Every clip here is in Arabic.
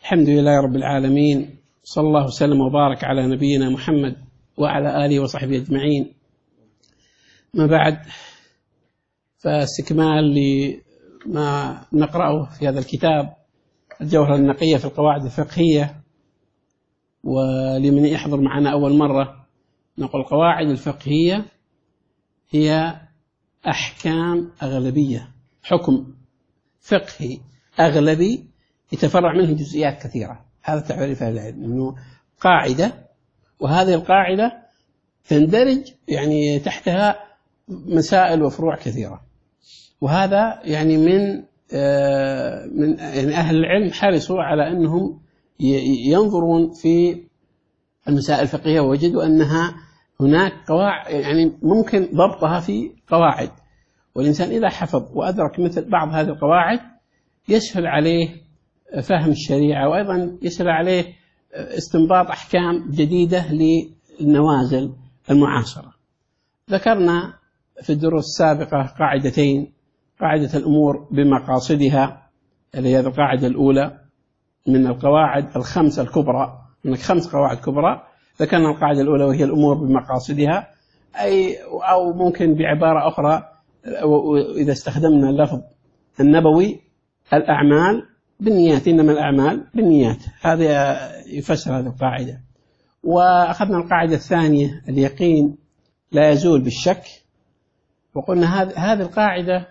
الحمد لله رب العالمين، صلى الله وسلم وبارك على نبينا محمد وعلى آله وصحبه أجمعين. ما بعد، فاستكمال لما نقرأه في هذا الكتاب الجوهرة النقية في القواعد الفقهية. ولمن يحضر معنا أول مرة نقول القواعد الفقهية هي أحكام أغلبية، حكم فقهي أغلبي يتفرع منه جزئيات كثيرة. هذا تعريف أهل العلم، أنه قاعدة، وهذه القاعدة تندرج يعني تحتها مسائل وفروع كثيرة. وهذا يعني من يعني أهل العلم حرصوا على أنهم ينظرون في المسائل الفقهية، ووجدوا أنها هناك قواعد يعني ممكن ضبطها في قواعد، والإنسان إذا حفظ وأدرك مثل بعض هذه القواعد يسهل عليه فهم الشريعة، وأيضا يسهل عليه استنباط أحكام جديدة للنوازل المعاصرة. ذكرنا في الدروس السابقة قاعدتين: قاعدة الأمور بمقاصدها، اللي هي القاعدة الأولى من القواعد الخمسة الكبرى، هناك 5 قواعد كبرى. ذكرنا القاعدة الأولى وهي الأمور بمقاصدها، أو ممكن بعبارة أخرى إذا استخدمنا اللفظ النبوي: الأعمال بالنيات، إنما الأعمال بالنيات. هذا يفسر هذه القاعدة. وأخذنا القاعدة الثانية: اليقين لا يزول بالشك. وقلنا هذه القاعدة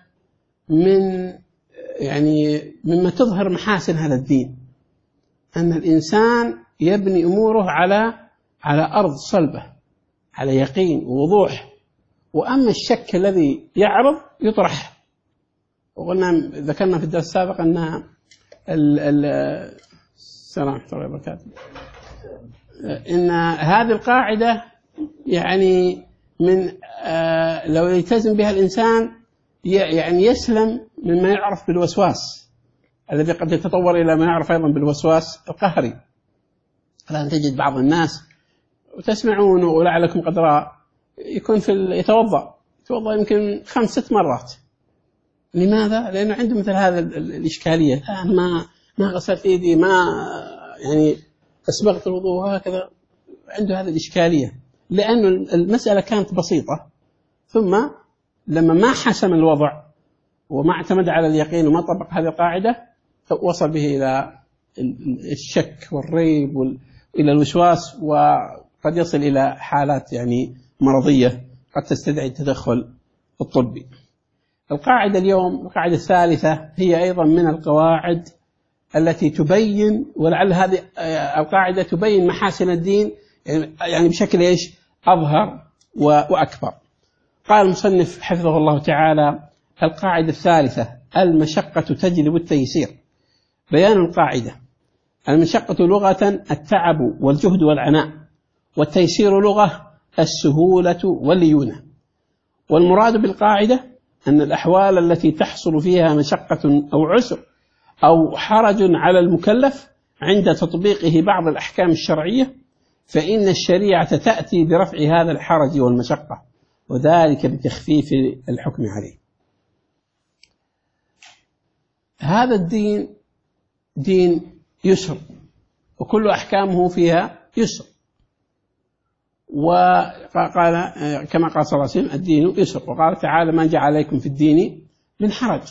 مما تظهر محاسن هذا الدين، أن الإنسان يبني أموره على أرض صلبة، على يقين ووضوح. وأما الشك الذي يعرض يطرح. وقلنا ذكرنا في الدرس السابق أن السلام عليكم ورحمة الله وبركاته، إن هذه القاعدة يعني من لو يلتزم بها الإنسان يعني يسلم مما يعرف بالوسواس الذي قد يتطور إلى ما يعرف أيضا بالوسواس القهري. الآن تجد بعض الناس وتسمعون ولعلكم قد رأى يكون يتوضأ يمكن 5-6 مرات. لماذا؟ لأنه عنده مثل هذا الإشكالية: ما غسلت إيدي، ما يعني أسبغت الوضوء، هكذا. عنده هذه الإشكالية لأنه المسألة كانت بسيطة، ثم لما ما حسم الوضع وما اعتمد على اليقين وما طبق هذه القاعدة وصل به إلى الشك والريب وإلى الوسواس، وقد يصل إلى حالات يعني مرضية قد تستدعي التدخل الطبي. القاعدة اليوم، القاعدة الثالثة، هي أيضا من القواعد التي تبين، ولعل هذه القاعدة تبين محاسن الدين يعني بشكل أظهر وأكبر. قال المصنف حفظه الله تعالى: القاعدة الثالثة: المشقة تجلب التيسير. بيان القاعدة: المشقة لغة التعب والجهد والعناء، والتيسير لغة السهولة والليونة. والمراد بالقاعدة أن الأحوال التي تحصل فيها مشقة أو عسر أو حرج على المكلف عند تطبيقه بعض الأحكام الشرعية، فإن الشريعة تأتي برفع هذا الحرج والمشقة، وذلك بتخفيف الحكم عليه. هذا الدين دين يسر، وكل أحكامه فيها يسر. وقال كما قال صلى الله عليه وسلم: الدين يسر. وقال تعالى: ما جعل عليكم في الدين من حرج.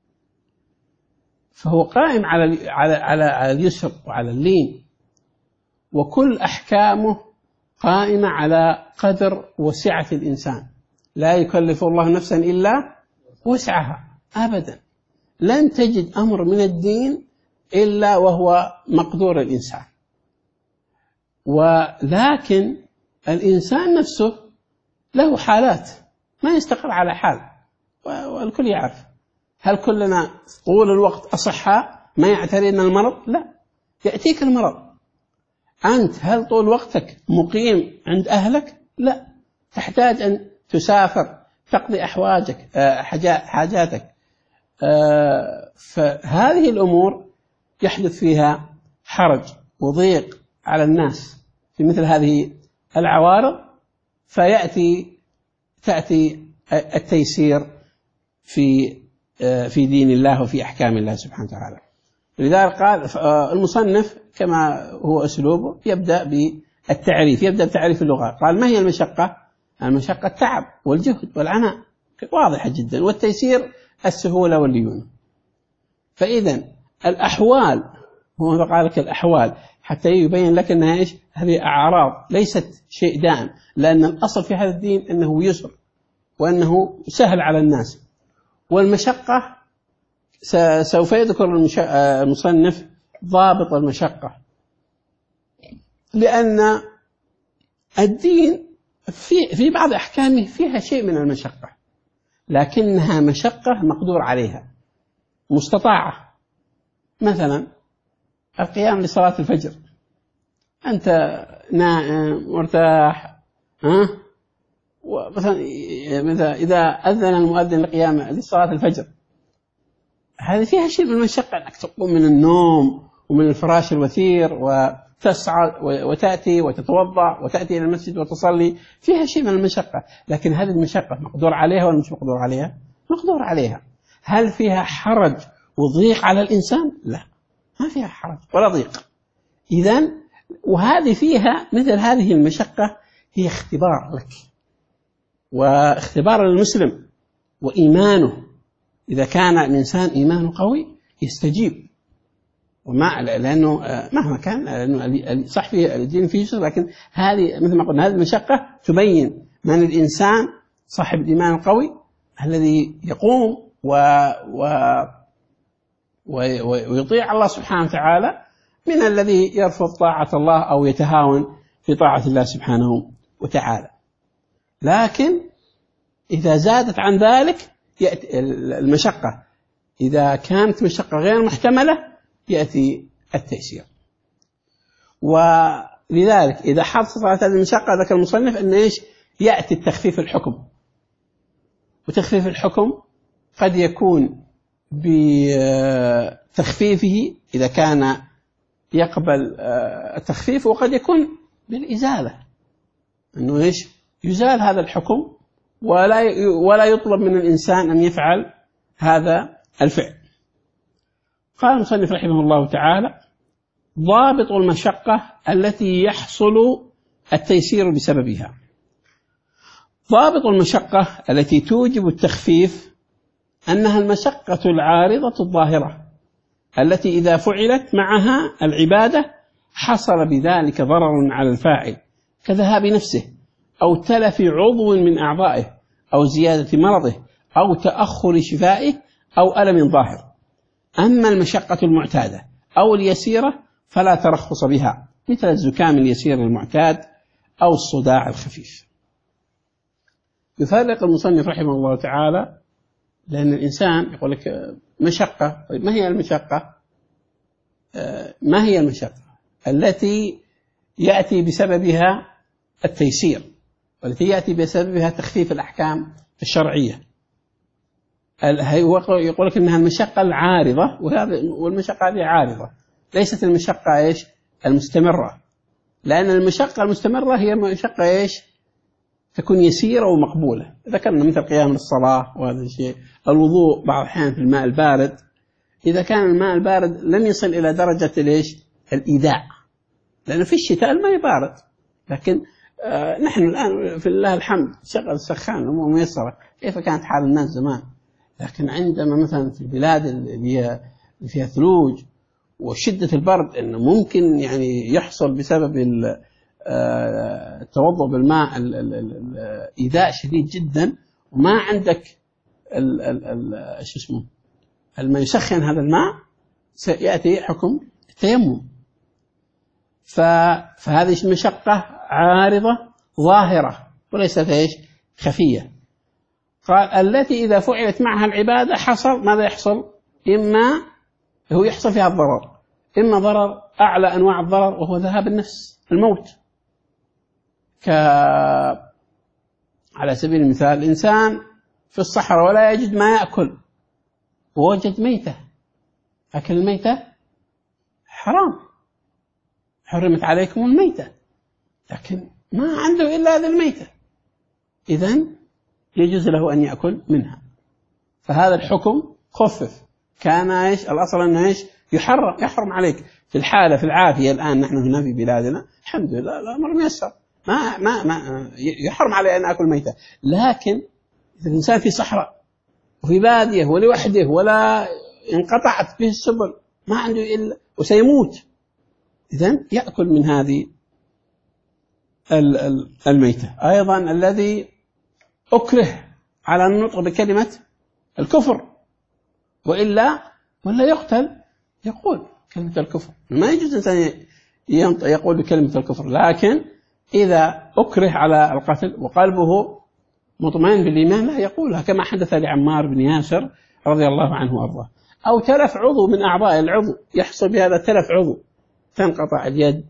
فهو قائم على اليسر وعلى اللين، وكل أحكامه قائمة على قدر وسعة الإنسان. لا يكلف الله نفسا إلا وسعها أبدا. لن تجد أمر من الدين إلا وهو مقدور الإنسان. ولكن الإنسان نفسه له حالات، ما يستقر على حال، والكل يعرف. هل كلنا طول الوقت أصحاء ما يعترينا المرض؟ لا، يأتيك المرض. أنت هل طول وقتك مقيم عند أهلك؟ لا، تحتاج أن تسافر تقضي حاجاتك. فهذه الأمور يحدث فيها حرج وضيق على الناس في مثل هذه العوارض، تأتي التيسير في دين الله وفي أحكام الله سبحانه وتعالى. لذلك قال المصنف كما هو أسلوبه يبدأ بالتعريف، يبدأ بتعريف اللغة. قال ما هي المشقة؟ المشقة التعب والجهد والعناء، واضحة جدا، والتيسير السهولة والليونة. فإذا الأحوال، هو قال لك الأحوال حتى يبين لك أنها إيش؟ هذه أعراض ليست شيء دائم، لأن الأصل في هذا الدين أنه يسر وأنه سهل على الناس. والمشقة سوف يذكر المصنف ضابط المشقة، لأن الدين في بعض أحكامه فيها شيء من المشقة، لكنها مشقة مقدور عليها مستطاعة. مثلا القيام لصلاة الفجر، أنت نائم مرتاح، مثلا إذا أذن المؤذن القيام لصلاة الفجر، هذه فيها شيء من المشقة، أنك تقوم من النوم ومن الفراش الوثير وتسعى وتأتي وتتوضأ وتأتي إلى المسجد وتصلي، فيها شيء من المشقة. لكن هذه المشقة مقدور عليها ولا مش مقدور عليها؟ مقدور عليها. هل فيها حرج وضيق على الإنسان؟ لا، ما فيها حرج ولا ضيق. إذن وهذه فيها مثل هذه المشقة هي اختبار لك واختبار للمسلم وإيمانه. إذا كان الإنسان إيمانه قوي يستجيب، لأنه مهما كان، لأنه صح في الدين فيه شر، لكن هذه مثل ما قلنا هذه المشقة تبين من الإنسان صاحب الإيمان القوي الذي يقوم ويطيع الله سبحانه وتعالى، من الذي يرفض طاعة الله أو يتهاون في طاعة الله سبحانه وتعالى. لكن إذا زادت عن ذلك يأتي المشقة، إذا كانت مشقة غير محتملة يأتي التيسير. ولذلك إذا حصلت هذه المشقة ذكر المصنف أن إيش؟ يأتي التخفيف الحكم. وتخفيف الحكم قد يكون بتخفيفه إذا كان يقبل التخفيف، وقد يكون بالإزالة، أنه إيش؟ يزال هذا الحكم ولا يطلب من الإنسان أن يفعل هذا الفعل. قال المصنف رحمه الله تعالى: ضابط المشقة التي يحصل التيسير بسببها. ضابط المشقة التي توجب التخفيف أنها المشقة العارضة الظاهرة التي إذا فعلت معها العبادة حصل بذلك ضرر على الفاعل كذهاب نفسه أو تلف عضو من أعضائه أو زيادة مرضه أو تأخر شفائه أو ألم ظاهر. أما المشقة المعتادة أو اليسيرة فلا ترخص بها، مثل الزكام اليسير المعتاد أو الصداع الخفيف. يفرق المصنف رحمه الله تعالى، لأن الإنسان يقول لك مشقة. طيب ما هي المشقة؟ ما هي المشقة التي يأتي بسببها التيسير والتي يأتي بسببها تخفيف الأحكام الشرعية؟ يقول لك إنها المشقة العارضة، والمشقة هذه عارضة، ليست المشقة إيش؟ المستمرة. لأن المشقة المستمرة هي مشقة إيش؟ تكون يسيرة ومقبولة. ذكرنا مثل قيام للصلاة وهذا الشيء، الوضوء بعض الأحيان في الماء البارد، إذا كان الماء البارد لم يصل إلى درجة الإيش؟ الإيداع، لأنه في الشتاء الماء بارد. لكن نحن الآن في الله الحمد شغل السخان الأمور ميسرة، كيف كانت حال الناس زمان. لكن عندما مثلا في البلاد اللي فيها ثلوج وشدة البرد، إنه ممكن يعني يحصل بسبب التوضؤ بالماء إيذاء شديد جدا، وما عندك الماء يسخن هذا الماء، سيأتي حكم التيمم. فهذه مشقة عارضة ظاهرة وليست إيش؟ خفية. قال التي إذا فعلت معها العبادة حصل ماذا يحصل؟ إما هو يحصل فيها الضرر، إما ضرر أعلى أنواع الضرر وهو ذهاب النفس، الموت. على سبيل المثال إنسان في الصحراء ولا يجد ما يأكل ووجد ميتة، أكل الميتة حرام، حرمت عليكم الميتة، لكن ما عنده إلا هذه الميتة، إذن يجوز له أن يأكل منها. فهذا الحكم خفف، كان إيش؟ الأصل أنه إيش؟ يحرم عليك في الحالة في العافية. الآن نحن هنا في بلادنا الحمد لله الأمر ميسر، ما يحرم علي أن أكل ميتة. لكن إذا الإنسان في صحراء وفي بادية ولوحده ولا انقطعت به السبل ما عنده إلا وسيموت، إذن يأكل من هذه الميتة. أيضا الذي أكره على النطق بكلمة الكفر ولا يقتل يقول كلمة الكفر، ما يجوز الإنسان يقول بكلمة الكفر. لكن إذا أكره على القتل وقلبه مطمئن بالإيمان لا يقولها، كما حدث لعمار بن ياسر رضي الله عنه وأرضاه. أو تلف عضو من أعضاء العضو، يحصل بهذا تلف عضو، تنقطع اليد،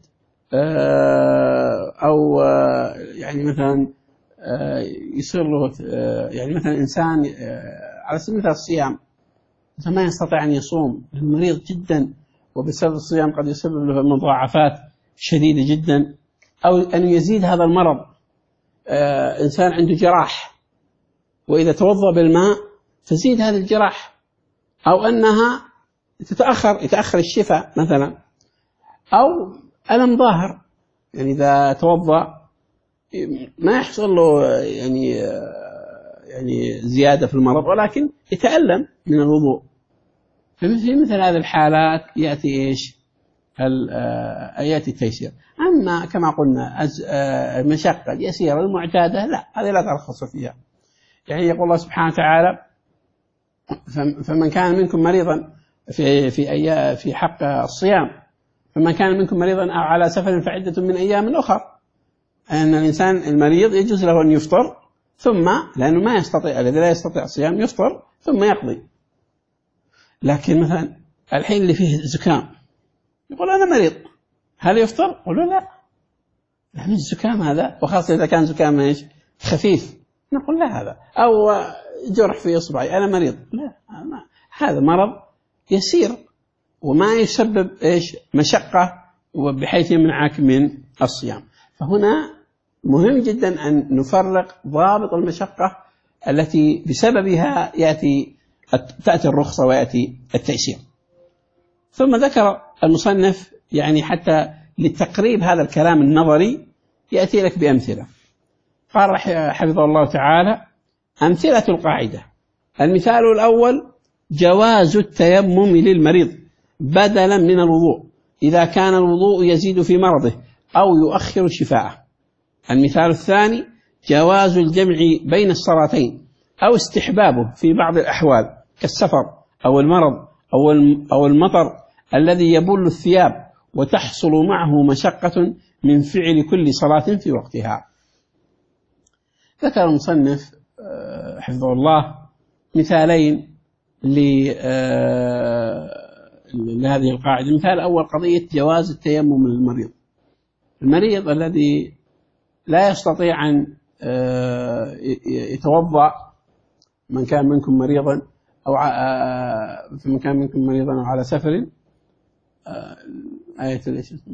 أو يعني مثلا يصير له يعني مثلا إنسان على سبيل المثال الصيام ما يستطيع أن يصوم، مريض جدا وبسبب الصيام قد يسبب له مضاعفات شديدة جدا، أو أن يزيد هذا المرض. إنسان عنده جراح وإذا توضأ بالماء تزيد هذه الجراح، أو أنها يتأخر الشفاء مثلا، أو ألم ظاهر، يعني إذا توضأ ما يحصل له يعني زيادة في المرض ولكن يتألم من الوضوء. في مثل هذه الحالات يأتي يأتي التيسير. أما كما قلنا المشقة اليسيرة المعتادة لا، هذه لا ترخص فيها. يعني يقول الله سبحانه وتعالى فمن كان منكم مريضا في حق الصيام، فمن كان منكم مريضا أو على سفر فعدة من أيام أخر. أن الإنسان المريض يجوز له أن يفطر ثم، لأنه ما يستطيع، الذي لا يستطيع الصيام يفطر ثم يقضي. لكن مثلا الحين اللي فيه زكام يقول أنا مريض، هل يفطر؟ يقول لا، يعني الزكام هذا، وخاصة إذا كان زكام خفيف، نقول لا هذا، أو جرح في إصبعي أنا مريض، لا، هذا مرض يسير وما يسبب مشقة وبحيث يمنعك من الصيام. فهنا مهم جدا أن نفرق ضابط المشقة التي بسببها تأتي الرخصة ويأتي التيسير. ثم ذكر المصنف يعني حتى لتقريب هذا الكلام النظري يأتي لك بأمثلة. قال حفظه الله تعالى: أمثلة القاعدة. المثال الأول: جواز التيمم للمريض بدلا من الوضوء إذا كان الوضوء يزيد في مرضه أو يؤخر شفاءه. المثال الثاني: جواز الجمع بين الصلاتين أو استحبابه في بعض الأحوال كالسفر أو المرض أو المطر الذي يبل الثياب وتحصل معه مشقة من فعل كل صلاة في وقتها. ذكر المصنف حفظه الله مثالين لهذه القاعدة. المثال الأول قضية جواز التيمم للمريض. المريض الذي لا يستطيع أن يتوضأ، من كان منكم مريضا أو على سفر، آية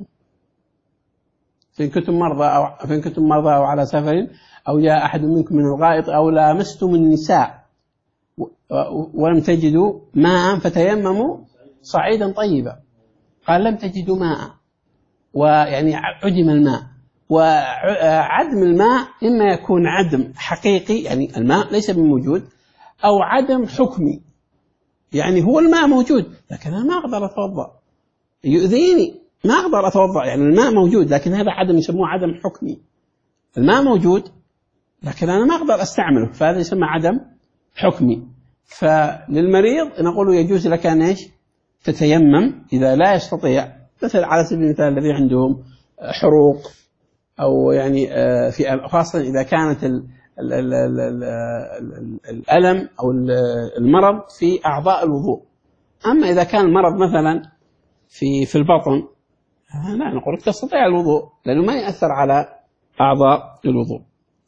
فإن كنتم مرضى أو على سفر أو جاء أحد منكم من الغائط أو لامستم النساء ولم تجدوا ماء فتيمموا صعيدا طيبا. قال لم تجدوا ماء، ويعني عدم الماء، وعدم الماء إما يكون عدم حقيقي يعني الماء ليس بموجود، أو عدم حكمي يعني هو الماء موجود لكن أنا ما أقدر أتوضأ، يؤذيني ما أقدر أتوضأ، يعني الماء موجود لكن هذا عدم يسموه عدم حكمي. الماء موجود لكن أنا ما أقدر أستعمله، فهذا يسمى عدم حكمي. فللمريض نقول يجوز لك أن تتيمم إذا لا يستطيع، مثل على سبيل المثال الذي عندهم حروق أو يعني في خاصة إذا كانت الألم أو المرض في أعضاء الوضوء. أما إذا كان المرض مثلا في البطن لا نقول لك تستطيع الوضوء لأنه ما يأثر على أعضاء الوضوء.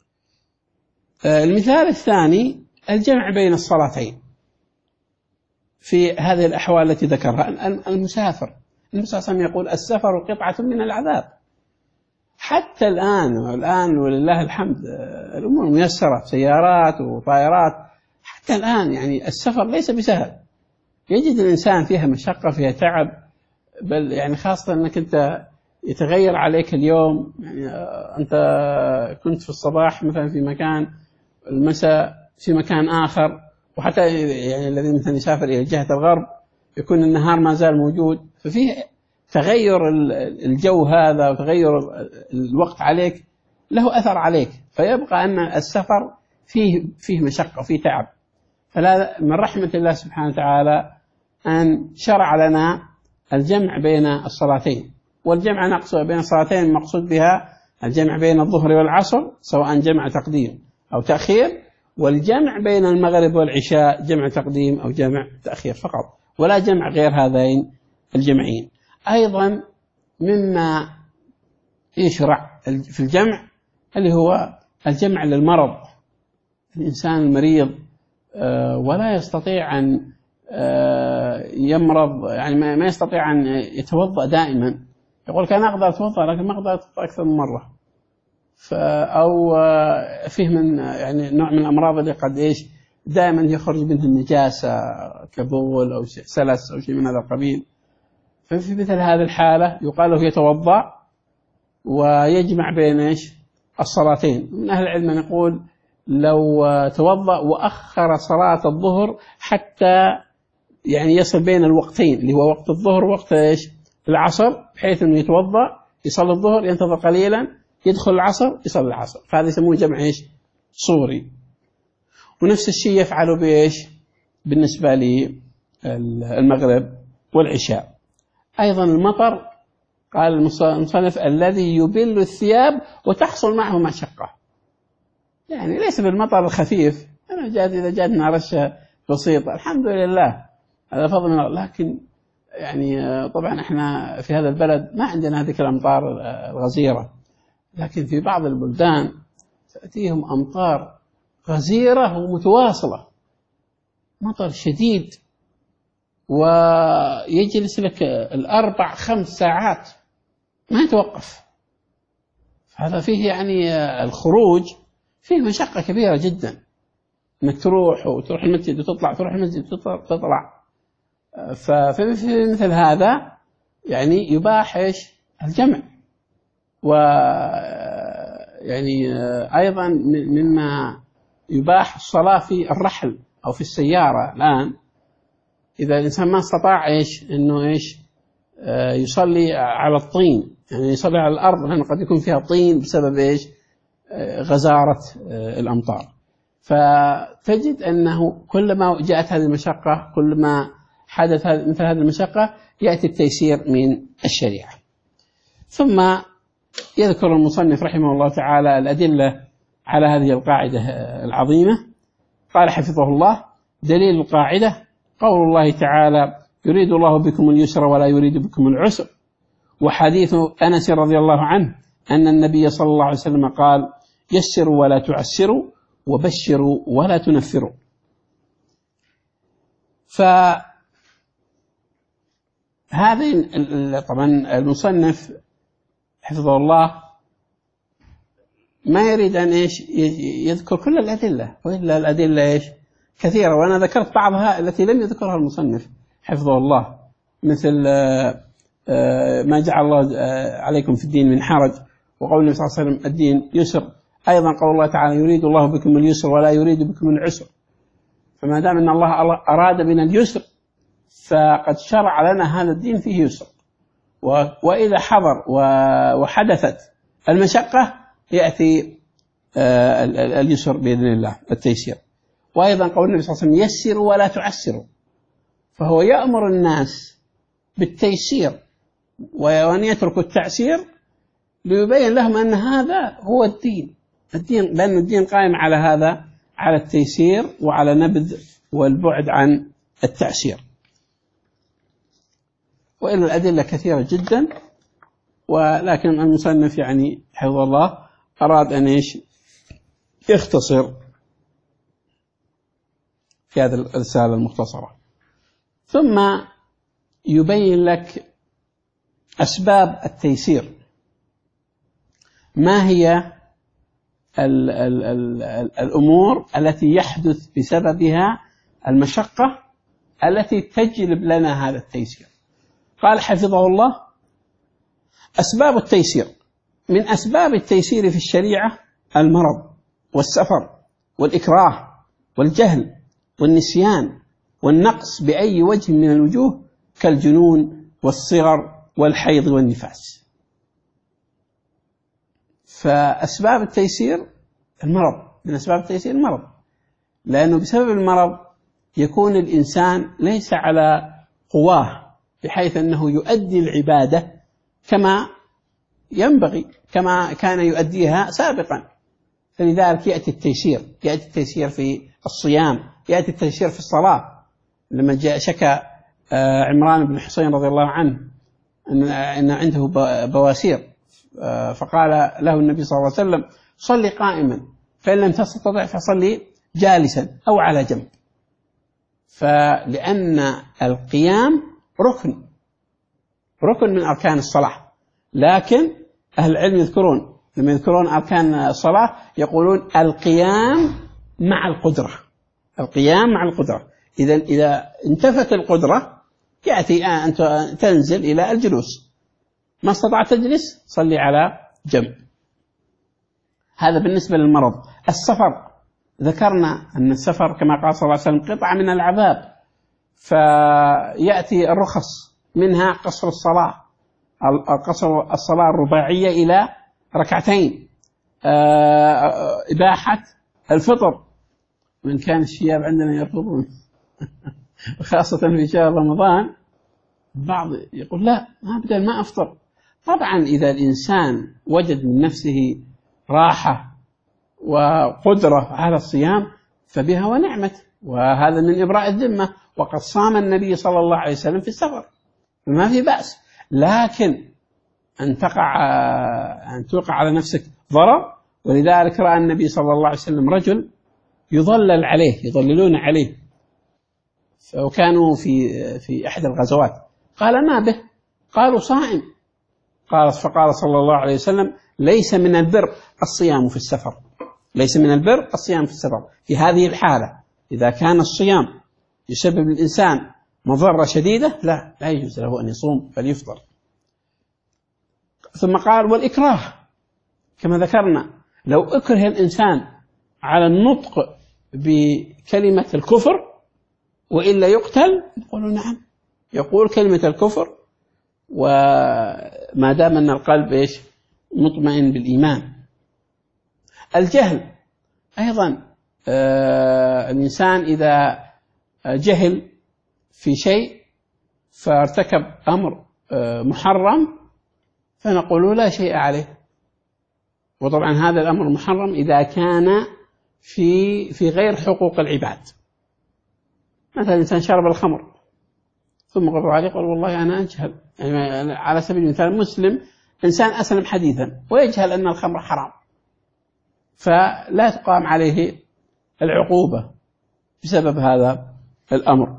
المثال الثاني الجمع بين الصلاتين في هذه الأحوال التي ذكرها. المسافر، النبي صلى الله عليه وسلم يقول: السفر قطعة من العذاب. حتى الآن ولله الحمد الأمور ميسرة، سيارات وطائرات، حتى الآن يعني السفر ليس بسهل، يجد الإنسان فيها مشقة، فيها تعب، بل يعني خاصة أنك أنت يتغير عليك اليوم. يعني أنت كنت في الصباح مثلا في مكان، المساء في مكان آخر، وحتى يعني الذي مثلا يسافر إلى جهة الغرب يكون النهار ما زال موجود، ففيه تغير الجو هذا وتغير الوقت عليك له أثر عليك، فيبقى أن السفر فيه مشقة وفيه تعب. فلا من رحمة الله سبحانه وتعالى أن شرع لنا الجمع بين الصلاتين. والجمع نقصد بين الصلاتين مقصود بها الجمع بين الظهر والعصر، سواء جمع تقديم أو تأخير، والجمع بين المغرب والعشاء جمع تقديم أو جمع تأخير فقط، ولا جمع غير هذين الجمعين. أيضا مما يشرع في الجمع اللي هو الجمع للمرض. الإنسان المريض ولا يستطيع أن يمرض، يعني ما يستطيع أن يتوضأ دائما، يقول كان أقدر أتوضأ لكن ما أقدر أتوضأ أكثر من مرة، أو فيه من يعني نوع من الأمراض اللي قد دائما يخرج منها النجاسة كبول أو سلس أو شيء من هذا القبيل. ففي مثل هذه الحالة يقال له يتوضأ ويجمع بين الصلاتين. من أهل العلم يقول لو توضأ وأخر صلاة الظهر حتى يعني يصل بين الوقتين، اللي هو وقت الظهر ووقت العصر، بحيث أنه يتوضأ يصلي الظهر ينتظر قليلا يدخل العصر يصلي العصر، فهذا يسمونه جمع صوري. ونفس الشيء يفعله بالنسبة للمغرب والعشاء. أيضا المطر، قال المصنف الذي يبل الثياب وتحصل معه مشقة، يعني ليس بالمطر الخفيف، إذا جاتنا رشة بسيطة الحمد لله هذا فضل من الله، لكن يعني طبعا احنا في هذا البلد ما عندنا هذه الأمطار الغزيرة، لكن في بعض البلدان تأتيهم أمطار غزيرة ومتواصلة، مطر شديد، ويجلس لك 4-5 ساعات ما يتوقف. هذا فيه يعني الخروج فيه مشقة كبيرة جدا، انك تروح المسجد وتطلع، تروح المسجد وتطلع. ففي مثل هذا يعني يباح الجمع. ويعني أيضا مما يباح الصلاة في الرحل أو في السيارة الآن، إذا الإنسان ما استطاع إنه يصلي على الطين، يعني يصلي على الأرض لأنه قد يكون فيها طين بسبب غزارة الأمطار. فتجد أنه كلما جاءت هذه المشقة، كلما حدث مثل هذه المشقة، يأتي التيسير من الشريعة. ثم يذكر المصنف رحمه الله تعالى الأدلة على هذه القاعدة العظيمة. قال حفظه الله: دليل القاعدة قول الله تعالى: يريد الله بكم اليسر ولا يريد بكم العسر. وحديث أنس رضي الله عنه أن النبي صلى الله عليه وسلم قال: يسروا ولا تعسروا وبشروا ولا تنفروا. فهذه طبعا المصنف حفظه الله ما يريد أن يذكر كل الأدلة، وإلا الأدلة كثيرة، وأنا ذكرت بعضها التي لم يذكرها المصنف حفظه الله، مثل ما جعل الله عليكم في الدين من حرج، وقول النبي صلى الله عليه وسلم الدين يسر. أيضا قول الله تعالى: يريد الله بكم اليسر ولا يريد بكم العسر. فما دام أن الله أراد بنا اليسر فقد شرع لنا هذا الدين فيه يسر، وإذا حضر وحدثت المشقة يأتي اليسر بإذن الله، التيسير. وأيضا قول النبي صلى الله عليه وسلم: يسروا ولا تعسروا، فهو يأمر الناس بالتيسير وأن يتركوا التعسير ليبين لهم أن هذا هو الدين، لأن الدين قائم على هذا، على التيسير وعلى نبذ والبعد عن التعسير. وإلا الأدلة كثيرة جدا، ولكن المصنف يعني حفظه الله أراد أن يختصر في هذه الرسالة المختصرة. ثم يبين لك أسباب التيسير، ما هي الأمور التي يحدث بسببها المشقة التي تجلب لنا هذا التيسير. قال حفظه الله: أسباب التيسير: من أسباب التيسير في الشريعة المرض والسفر والإكراه والجهل والنسيان والنقص بأي وجه من الوجوه كالجنون والصغر والحيض والنفاس. فأسباب التيسير المرض، من أسباب التيسير المرض، لأنه بسبب المرض يكون الإنسان ليس على قواه بحيث أنه يؤدي العبادة كما ينبغي، كما كان يؤديها سابقا. فلذلك يأتي التيسير في الصيام، يأتي التيسير في الصلاة. لما جاء شكى عمران بن حسين رضي الله عنه أن عنده بواسير، فقال له النبي صلى الله عليه وسلم: صلي قائما، فإن لم تستطع فصلي جالسا أو على جنب. فلأن القيام ركن من أركان الصلاة، لكن أهل العلم يذكرون لما يذكرون أركان الصلاة يقولون القيام مع القدرة. إذا انتفت القدرة يأتي أن تنزل إلى الجلوس، ما استطعت تجلس صلي على جنب. هذا بالنسبة للمرض. السفر، ذكرنا أن السفر كما قال صلى الله عليه وسلم قطعة من العذاب، فيأتي الرخص، منها قصر الصلاة، الصلاة الرباعية إلى ركعتين، إباحة الفطر، من كان الشياب عندنا يرفضون خاصة في شهر رمضان، بعض يقول لا أبدا ما أفطر. طبعا إذا الإنسان وجد من نفسه راحة وقدرة على الصيام فبها ونعمت، وهذا من إبراء الذمة، وقد صام النبي صلى الله عليه وسلم في السفر فما في بأس. لكن أن توقع على نفسك ضرر. ولذلك رأى النبي صلى الله عليه وسلم رجل يضللون عليه، وكانوا في أحد الغزوات، قال: ما به؟ قالوا: صائم. فقال صلى الله عليه وسلم: ليس من البر الصيام في السفر. في هذه الحالة إذا كان الصيام يسبب للإنسان مضرة شديدة لا يجوز له أن يصوم بل يفطر. ثم قال: والإكراه، كما ذكرنا لو أكره الإنسان على النطق بكلمة الكفر وإلا يقتل، يقولوا نعم، يقول كلمة الكفر وما دام أن القلب مطمئن بالإيمان. الجهل أيضا، الإنسان إذا جهل في شيء فارتكب أمر محرم فنقول لا شيء عليه. وطبعا هذا الأمر محرم إذا كان في غير حقوق العباد. مثلا إنسان شرب الخمر ثم قالوا عليه قال والله أنا أجهل، يعني على سبيل المثال مسلم إنسان أسلم حديثا ويجهل أن الخمر حرام، فلا تقام عليه العقوبة بسبب هذا الأمر.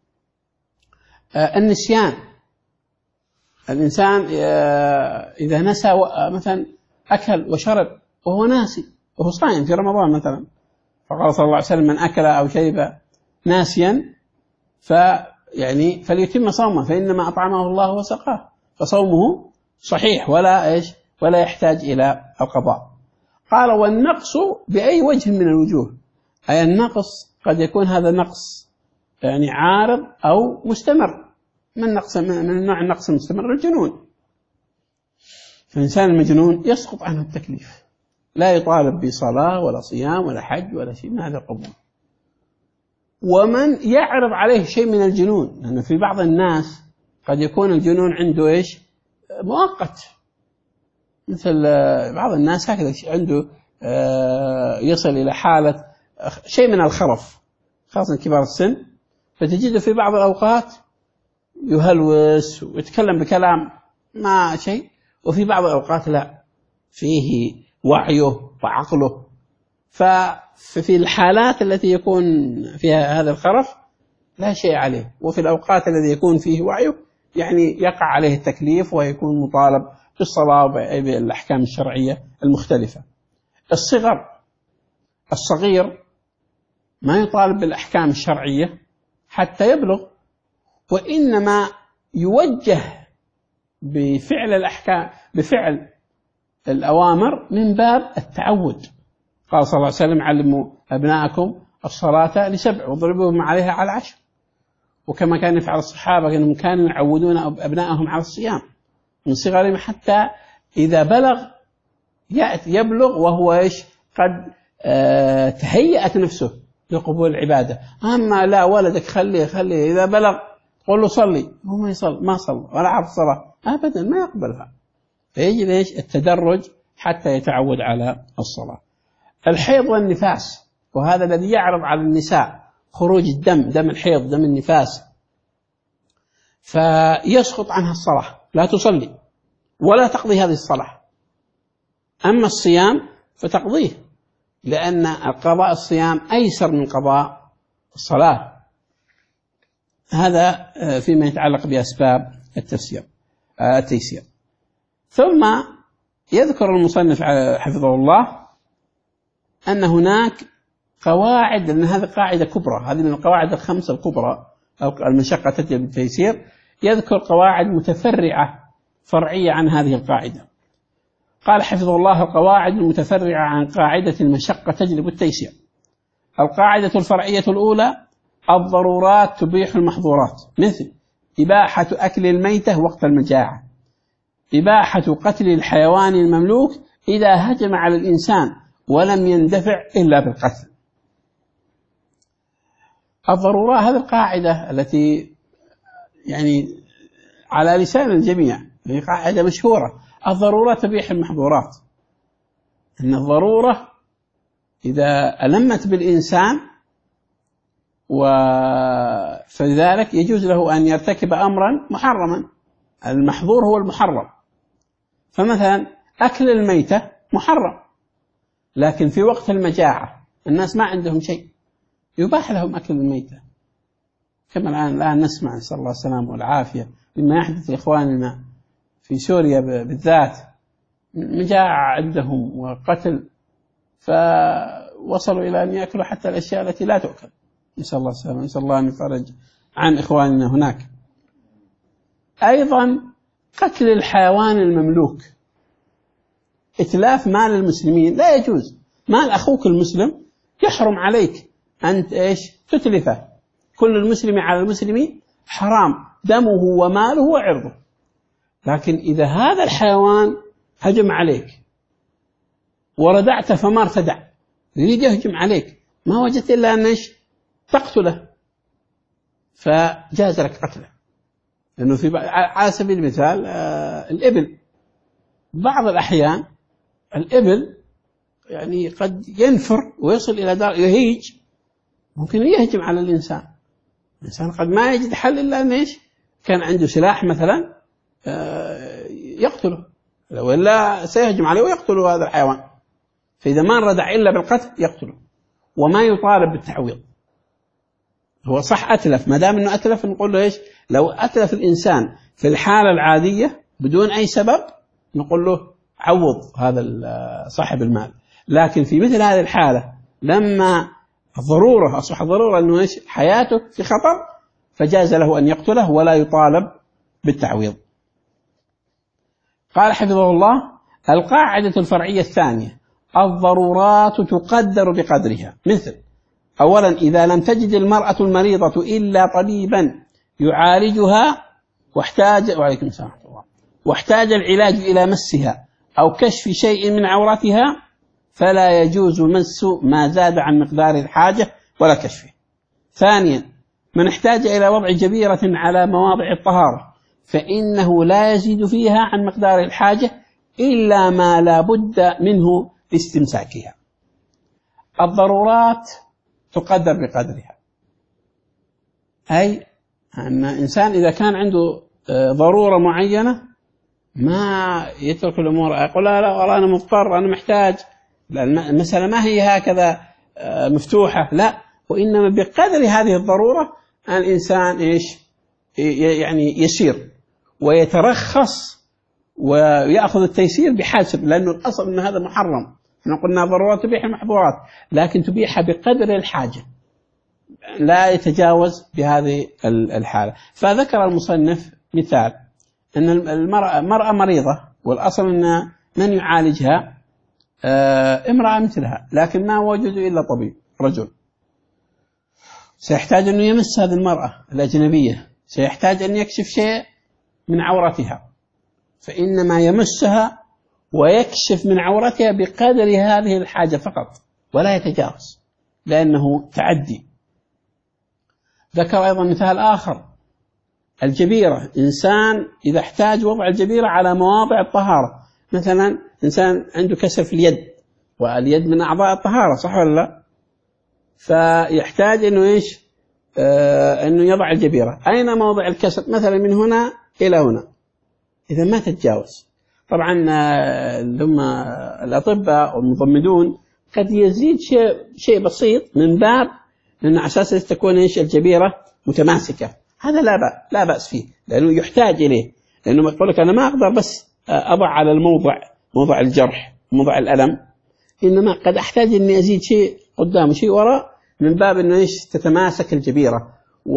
النسيان، الإنسان إذا نسى مثلا أكل وشرب وهو ناسي وهو صائم في رمضان مثلا، فقال صلى الله عليه وسلم: من أكل أو شرب ناسيا فليتم صومه فإنما أطعمه الله وسقاه، فصومه صحيح ولا يحتاج إلى القضاء. قال: والنقص بأي وجه من الوجوه، أي النقص قد يكون هذا نقص عارض أو مستمر. من نوع النقص المستمر الجنون، فالإنسان المجنون يسقط عنه التكليف، لا يطالب بصلاة ولا صيام ولا حج ولا شيء من هذا القبول. ومن يعرض عليه شيء من الجنون، لأن في بعض الناس قد يكون الجنون عنده مؤقت، مثل بعض الناس هكذا عنده يصل إلى حالة شيء من الخرف خاصة كبار السن، فتجده في بعض الأوقات يهلوس ويتكلم بكلام ما شيء، وفي بعض الأوقات لا، فيه وعيه وعقله. ففي الحالات التي يكون فيها هذا الخرف لا شيء عليه، وفي الأوقات التي يكون فيه وعيه يقع عليه التكليف ويكون مطالب بالصلاة وبالأحكام الشرعية المختلفة. الصغير ما يطالب بالأحكام الشرعية حتى يبلغ، وإنما يوجه بفعل الأحكام، بفعل الأوامر من باب التعود. قال صلى الله عليه وسلم: علموا أبناءكم الصلاة ل7 واضربوهم عليها على 10. وكما كان يفعل الصحابة أنهم كانوا يعودون أبنائهم على الصيام من صغرهم حتى إذا بلغ يبلغ وهو قد تهيأت نفسه لقبول العبادة. أما لا، ولدك خليه إذا بلغ قل له صلي، هو ما صلى ولا عرف الصلاة أبدا، ما يقبلها. فيجب التدرج حتى يتعود على الصلاة. الحيض والنفاس، وهذا الذي يعرض على النساء خروج الدم، دم الحيض، دم النفاس، فيسقط عنها الصلاة، لا تصلي ولا تقضي هذه الصلاة. أما الصيام فتقضيه، لأن قضاء الصيام أيسر من قضاء الصلاة. هذا فيما يتعلق بأسباب التيسير. ثم يذكر المصنف حفظه الله أن هناك قواعد، لأن هذه قاعدة كبرى، هذه من القواعد الخمسة الكبرى، المشقة تجلب التيسير. يذكر قواعد متفرعة فرعية عن هذه القاعدة. قال حفظه الله: القواعد المتفرعة عن قاعدة المشقة تجلب التيسير. القاعدة الفرعية الأولى: الضرورات تبيح المحظورات، مثل إباحة أكل الميتة وقت المجاعة، إباحة قتل الحيوان المملوك إذا هجم على الإنسان ولم يندفع إلا بالقتل. الضرورات، هذه القاعدة التي يعني على لسان الجميع، هي قاعدة مشهورة: الضرورات تبيح المحظورات. أن الضرورة إذا ألمت بالإنسان فلذلك يجوز له أن يرتكب أمرا محرما. المحظور هو المحرم. فمثلا أكل الميتة محرم، لكن في وقت المجاعة الناس ما عندهم شيء، يباح لهم أكل الميتة، كما الآن نسمع نسأل الله السلامة والعافية مما يحدث لإخواننا في سوريا بالذات، مجاعة عندهم وقتل، فوصلوا إلى أن يأكلوا حتى الأشياء التي لا تؤكل. نسأل الله السلامة، نسأل الله أن يفرج عن إخواننا هناك. أيضا قتل الحيوان المملوك، إتلاف مال المسلمين لا يجوز. مال أخوك المسلم يحرم عليك أن تتلفه. كل المسلم على المسلم حرام دمه وماله وعرضه. لكن إذا هذا الحيوان هجم عليك وردعت فما ارتدع، يريد يهجم عليك، ما وجدت إلا أن تقتله، فجاز لك قتله. لأنه على سبيل المثال الإبل، بعض الأحيان الإبل يعني قد ينفر ويصل إلى دار يهيج، ممكن يهجم على الإنسان. الإنسان قد ما يجد حل إلا أن كان عنده سلاح مثلا يقتله، ولا سيهجم عليه ويقتله هذا الحيوان. فإذا ما ردع إلا بالقتل يقتله، وما يطالب بالتعويض. هو صح أتلف، ما دام أنه أتلف نقول له لو أتلف الإنسان في الحالة العادية بدون أي سبب نقول له عوض هذا صاحب المال. لكن في مثل هذه الحالة لما الضرورة أصبح ضرورة أنه حياته في خطر، فجاز له أن يقتله ولا يطالب بالتعويض. قال حفظه الله: القاعدة الفرعية الثانية: الضرورات تقدر بقدرها، مثل أولا إذا لم تجد المرأة المريضة إلا طبيبا يعالجها واحتاج العلاج إلى مسها أو كشف شيء من عورتها، فلا يجوز مس ما زاد عن مقدار الحاجة ولا كشفه. ثانيا من احتاج إلى وضع جبيرة على مواضع الطهارة فإنه لا يزيد فيها عن مقدار الحاجة إلا ما لا بد منه لاستمساكها. الضرورات تقدر بقدرها، أي أن إنسان إذا كان عنده ضرورة معينة ما يترك الأمور، يقول لا والله أنا مضطر أنا محتاج، المسألة ما هي هكذا مفتوحة، لا، وإنما بقدر هذه الضرورة الإنسان يعني يسير ويترخص ويأخذ التيسير بحسب، لأنه الأصل أن هذا محرم. احنا قلنا ضرورات تبيح المحظورات، لكن تبيح بقدر الحاجة. لا يتجاوز بهذه الحالة. فذكر المصنف مثال أن المرأة مريضة، والأصل أن من يعالجها امرأة مثلها، لكن ما وجد إلا طبيب رجل، سيحتاج أنه يمس هذه المرأة الأجنبية، سيحتاج أن يكشف شيء من عورتها، فإنما يمسها ويكشف من عورتها بقدر هذه الحاجة فقط ولا يتجاوز، لأنه تعدي. ذكر أيضا مثال آخر، الجبيرة، إنسان إذا احتاج وضع الجبيرة على مواضع الطهارة، مثلا إنسان عنده كسر في اليد، واليد من أعضاء الطهارة، صح ولا لا؟ فيحتاج أنه إيش؟ أنه يضع الجبيرة. أين موضع الكسر؟ مثلا من هنا إلى هنا، إذا ما تتجاوز. طبعا هم الأطباء والمضمدون قد يزيد شيء بسيط من باب لأنه أساسا تكون إيش الجبيرة متماسكة، هذا لا بأس فيه، لأنه يحتاج إليه، لأنه يقول لك أنا ما أقدر بس أضع على موضع الجرح، موضع الألم، إنما قد أحتاج إني أزيد شيء قدام وشيء وراء، من باب إنه إيش تتماسك الجبيرة،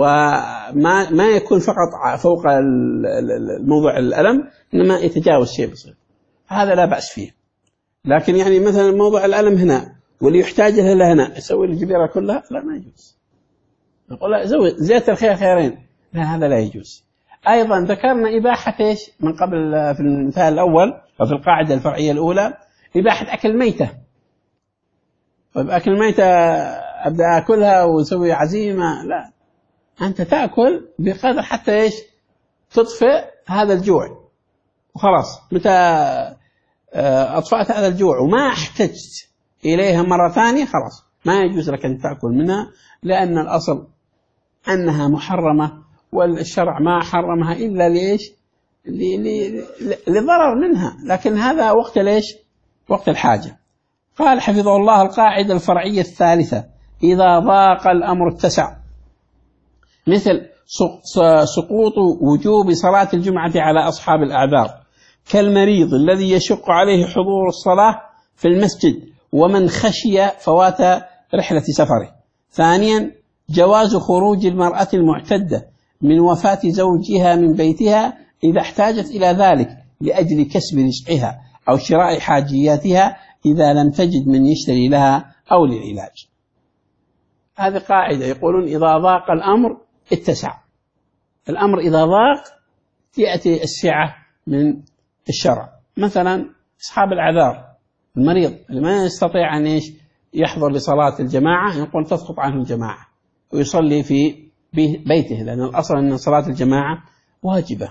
وما يكون فقط فوق الموضع الألم، إنما يتجاوز شيء بسيط، هذا لا بأس فيه. لكن يعني مثلا موضع الألم هنا واللي يحتاج له هنا، يسوي الجبيرة كلها، لا ما يجوز. نقول لا، زيادة الخير خيرين، لا هذا لا يجوز. أيضا ذكرنا إباحة إيش من قبل في المثال الأول أو في القاعدة الفرعية الأولى، إباحة أكل ميتة. طيب أكل ميتة أبدأ أكلها وسوي عزيمة؟ لا، أنت تأكل بقدر حتى إيش تطفئ هذا الجوع وخلاص. متى أطفأت هذا الجوع وما احتجت إليها مرة ثانية، خلاص ما يجوز لك أن تأكل منها، لأن الأصل أنها محرمة، والشرع ما حرمها إلا ليش؟ لضرر منها، لكن هذا وقت ليش؟ وقت الحاجة. قال حفظه الله: القاعدة الفرعية الثالثة: إذا ضاق الأمر اتسع، مثل سقوط وجوب صلاة الجمعة على أصحاب الأعذار، كالمريض الذي يشق عليه حضور الصلاة في المسجد، ومن خشي فوات رحلة سفره. ثانيا، جواز خروج المرأة المعتدة من وفاة زوجها من بيتها إذا احتاجت إلى ذلك لأجل كسب رزقها أو شراء حاجياتها، إذا لم تجد من يشتري لها أو للعلاج. هذه قاعدة، يقولون إذا ضاق الأمر اتسع. الأمر إذا ضاق يأتي السعة من الشرع. مثلا أصحاب الأعذار، المريض اللي ما يستطيع أن يحضر لصلاة الجماعة، يقول تسقط عنه الجماعة ويصلي في بيته، لأن الأصل أن صلاة الجماعة واجبة.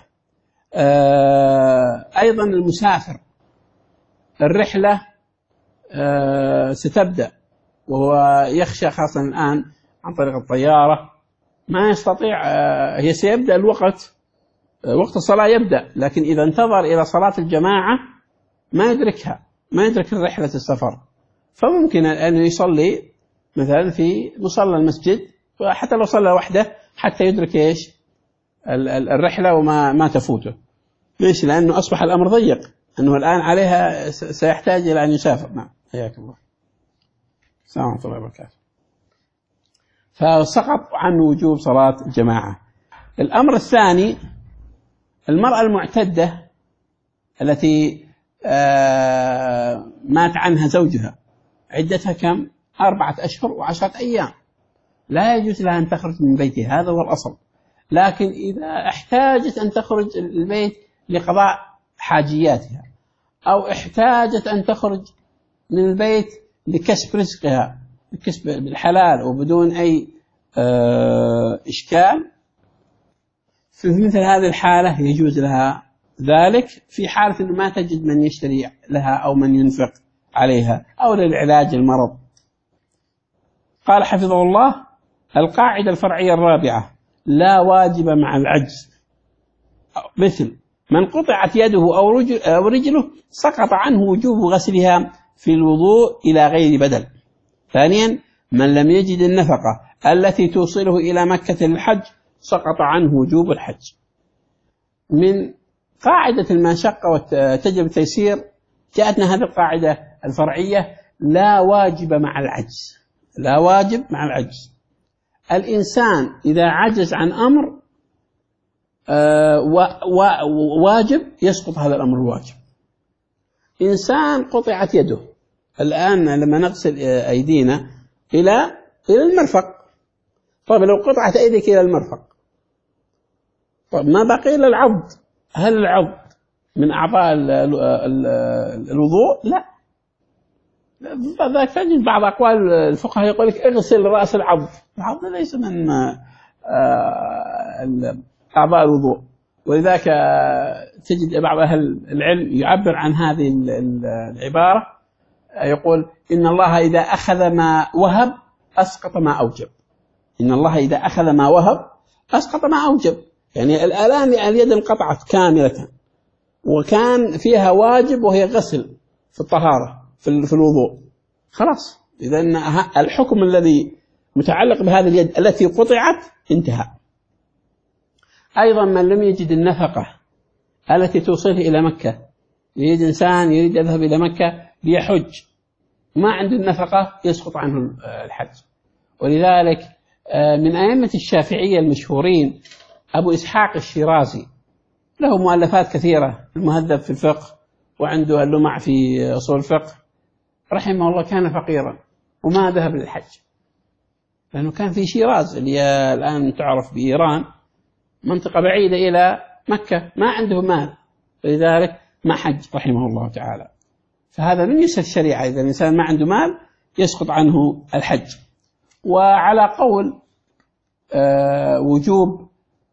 أيضا المسافر، الرحلة ستبدأ وهو يخشى، خاصة الآن عن طريق الطيارة، ما يستطيع، هي سيبدأ الوقت، وقت الصلاة يبدأ، لكن إذا انتظر إلى صلاة الجماعة ما يدركها، ما يدرك رحلة السفر، فممكن أن يصلي مثلا في مصلى المسجد، وحتى لو صلى وحده حتى يدرك إيش الرحلة وما تفوته. ليش؟ لأنه أصبح الأمر ضيق، أنه الآن عليها سيحتاج إلى أن يسافر. نعم، حياك الله. السلام عليكم ورحمة الله وبركاته. فسقط عنه وجوب صلاة الجماعة. الأمر الثاني، المرأة المعتدة التي مات عنها زوجها، عدتها كم؟ 4 أشهر و10 أيام، لا يجوز لها أن تخرج من بيتها، هذا هو الأصل. لكن إذا احتاجت أن تخرج البيت لقضاء حاجياتها، أو احتاجت أن تخرج من البيت لكسب رزقها، الكسب بالحلال وبدون أي إشكال، في مثل هذه الحالة يجوز لها ذلك، في حالة أنه ما تجد من يشتري لها أو من ينفق عليها أو للعلاج المرض. قال حفظه الله: القاعدة الفرعية الرابعة: لا واجب مع العجز، مثل من قطعت يده أو رجله سقط عنه وجوب غسلها في الوضوء إلى غير بدل. ثانيا، من لم يجد النفقة التي توصله إلى مكة للحج سقط عنه وجوب الحج. من قاعدة المشقة وتجب التيسير جاءتنا هذه القاعدة الفرعية: لا واجب مع العجز، لا واجب مع العجز. الإنسان إذا عجز عن أمر واجب يسقط هذا الأمر الواجب. إنسان قطعت يده الآن لما نغسل أيدينا إلى المرفق، طيب لو قطعت أيديك إلى المرفق، طيب ما بقي إلا العض، هل العض من أعضاء الوضوء؟ لا. ذاك تجد بعض أقوال الفقهاء يقول لك اغسل رأس العض، العض ليس من أعضاء الوضوء. ولذلك تجد بعض أهل العلم يعبر عن هذه العبارة، يقول إن الله إذا أخذ ما وهب أسقط ما أوجب. إن الله إذا أخذ ما وهب أسقط ما أوجب. يعني الآن اليد انقطعت كاملة وكان فيها واجب وهي غسل في الطهارة في الوضوء، خلاص إذا الحكم الذي متعلق بهذه اليد التي قطعت انتهى. أيضا من لم يجد النفقة التي توصله إلى مكة، يريد إنسان يريد يذهب إلى مكة ليحج ما عنده النفقة يسقط عنه الحج. ولذلك من أئمة الشافعية المشهورين أبو إسحاق الشيرازي، له مؤلفات كثيرة، المهذب في الفقه وعنده اللمع في أصول الفقه، رحمه الله كان فقيرا وما ذهب للحج لأنه كان في شيراز اللي الآن تعرف بإيران، منطقة بعيدة إلى مكة، ما عنده مال، لذلك ما حج رحمه الله تعالى. فهذا من يسر الشريعة، إذا الإنسان ما عنده مال يسقط عنه الحج. وعلى قول وجوب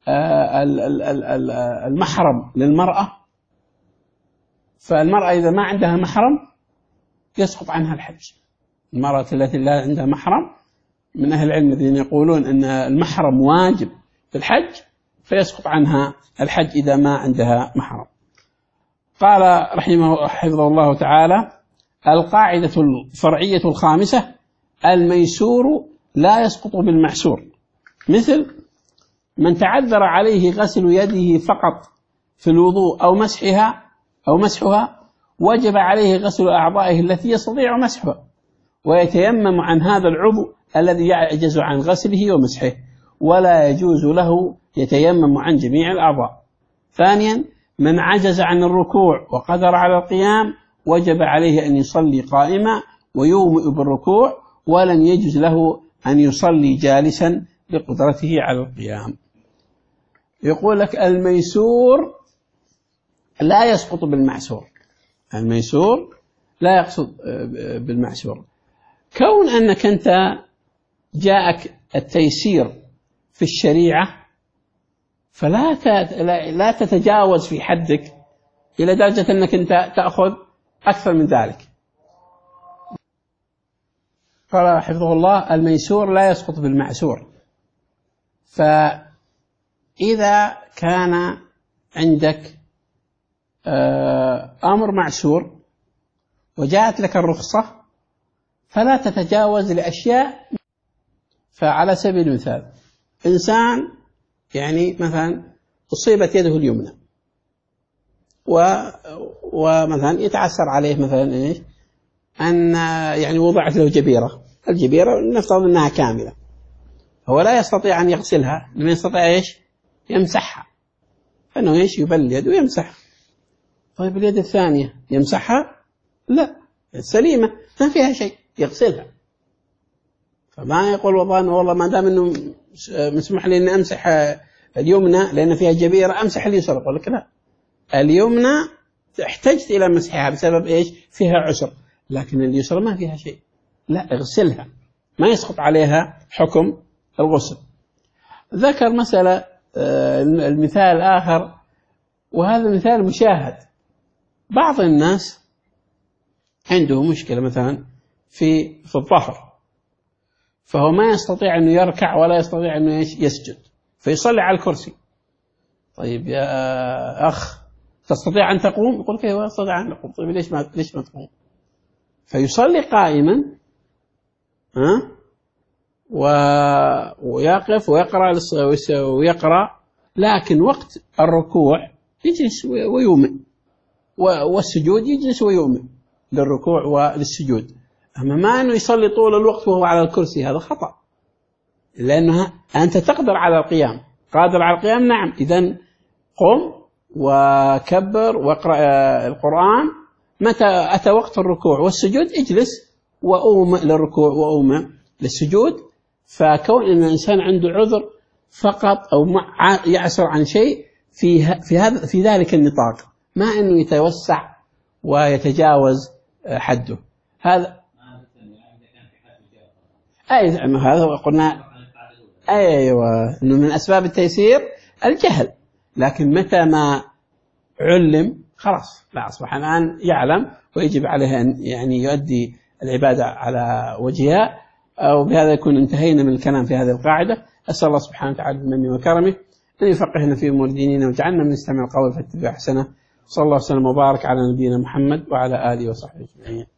المحرم للمرأة، فالمرأة إذا ما عندها محرم يسقط عنها الحج. المرأة التي لا عندها محرم، من أهل العلم الذين يقولون أن المحرم واجب في الحج فيسقط عنها الحج إذا ما عندها محرم. قال حفظه الله تعالى: القاعدة الفرعية الخامسة: الميسور لا يسقط بالمعسور، مثل من تعذر عليه غسل يده فقط في الوضوء أو مسحها وجب عليه غسل أعضائه التي يستطيع مسحها، ويتيمم عن هذا العضو الذي يعجز عن غسله ومسحه، ولا يجوز له يتيمم عن جميع الأعضاء. ثانيا، من عجز عن الركوع وقدر على القيام وجب عليه أن يصلي قائما ويومئ بالركوع، ولن يجوز له أن يصلي جالسا لقدرته على القيام. يقول لك الميسور لا يسقط بالمعسور، الميسور لا يقصد بالمعسور. كون أنك أنت جاءك التيسير في الشريعة فلا تتجاوز في حدك إلى درجة أنك أنت تأخذ أكثر من ذلك. قال حفظه الله: الميسور لا يسقط بالمعسور. فإذا كان عندك أمر معسور وجاءت لك الرخصة فلا تتجاوز لأشياء. فعلى سبيل المثال، إنسان يعني مثلا أصيبت يده اليمنى ومثلا يتعسر عليه مثلا إيش أن يعني وضعت له جبيرة، الجبيرة نفترض أنها كاملة، هو لا يستطيع أن يغسلها، لما يستطيع إيش يمسحها، فإنه إيش يبل اليد ويمسح. طيب اليد الثانية يمسحها؟ لا، سليمة ما فيها شيء، يغسلها. فما يقول والله ما دام إنه مسمح لي أن أمسح اليمنى لأن فيها جبيرة أمسح اليسرى، يقول لك لا، اليمنى احتجت إلى مسحها بسبب إيش فيها عسر، لكن اليسرى ما فيها شيء، لا اغسلها، ما يسقط عليها حكم الغسل. ذكر مسألة المثال آخر، وهذا مثال مشاهد. بعض الناس عنده مشكلة مثلا في الظهر، فهو ما يستطيع أنه يركع ولا يستطيع أنه يسجد، فيصلي على الكرسي. طيب يا أخ تستطيع أن تقوم؟ يقول كيف أستطيع أن أقوم؟ طيب ليش ما تقوم؟ فيصلي قائما ويقف ويقرأ، لكن وقت الركوع يجلس ويومئ، والسجود يجلس ويومئ للركوع وللسجود. أما ما أنه يصلي طول الوقت وهو على الكرسي، هذا خطأ. لأنها أنت تقدر على القيام، قادر على القيام، نعم، إذن قم وكبر واقرأ القرآن. متى أتى وقت الركوع والسجود اجلس وأوم للركوع وأوم للسجود. فكون أن الإنسان عنده عذر فقط أو يعسر عن شيء في ذلك النطاق، ما أنه يتوسع ويتجاوز حده. هذا هذا قلنا أيوة إنه من أسباب التيسير الجهل، لكن متى ما علم خلاص لا أصبح الآن يعلم ويجب عليه أن يعني يؤدي العبادة على وجهها. وبهذا يكون انتهينا من الكلام في هذه القاعدة. أسأل الله سبحانه وتعالى بمنه وكرمه أن يفقهنا في أمور ديننا وجعلنا من نستمع القول فاتبع أحسنه. صلى الله وسلم وبارك على نبينا محمد وعلى آله وصحبه أجمعين.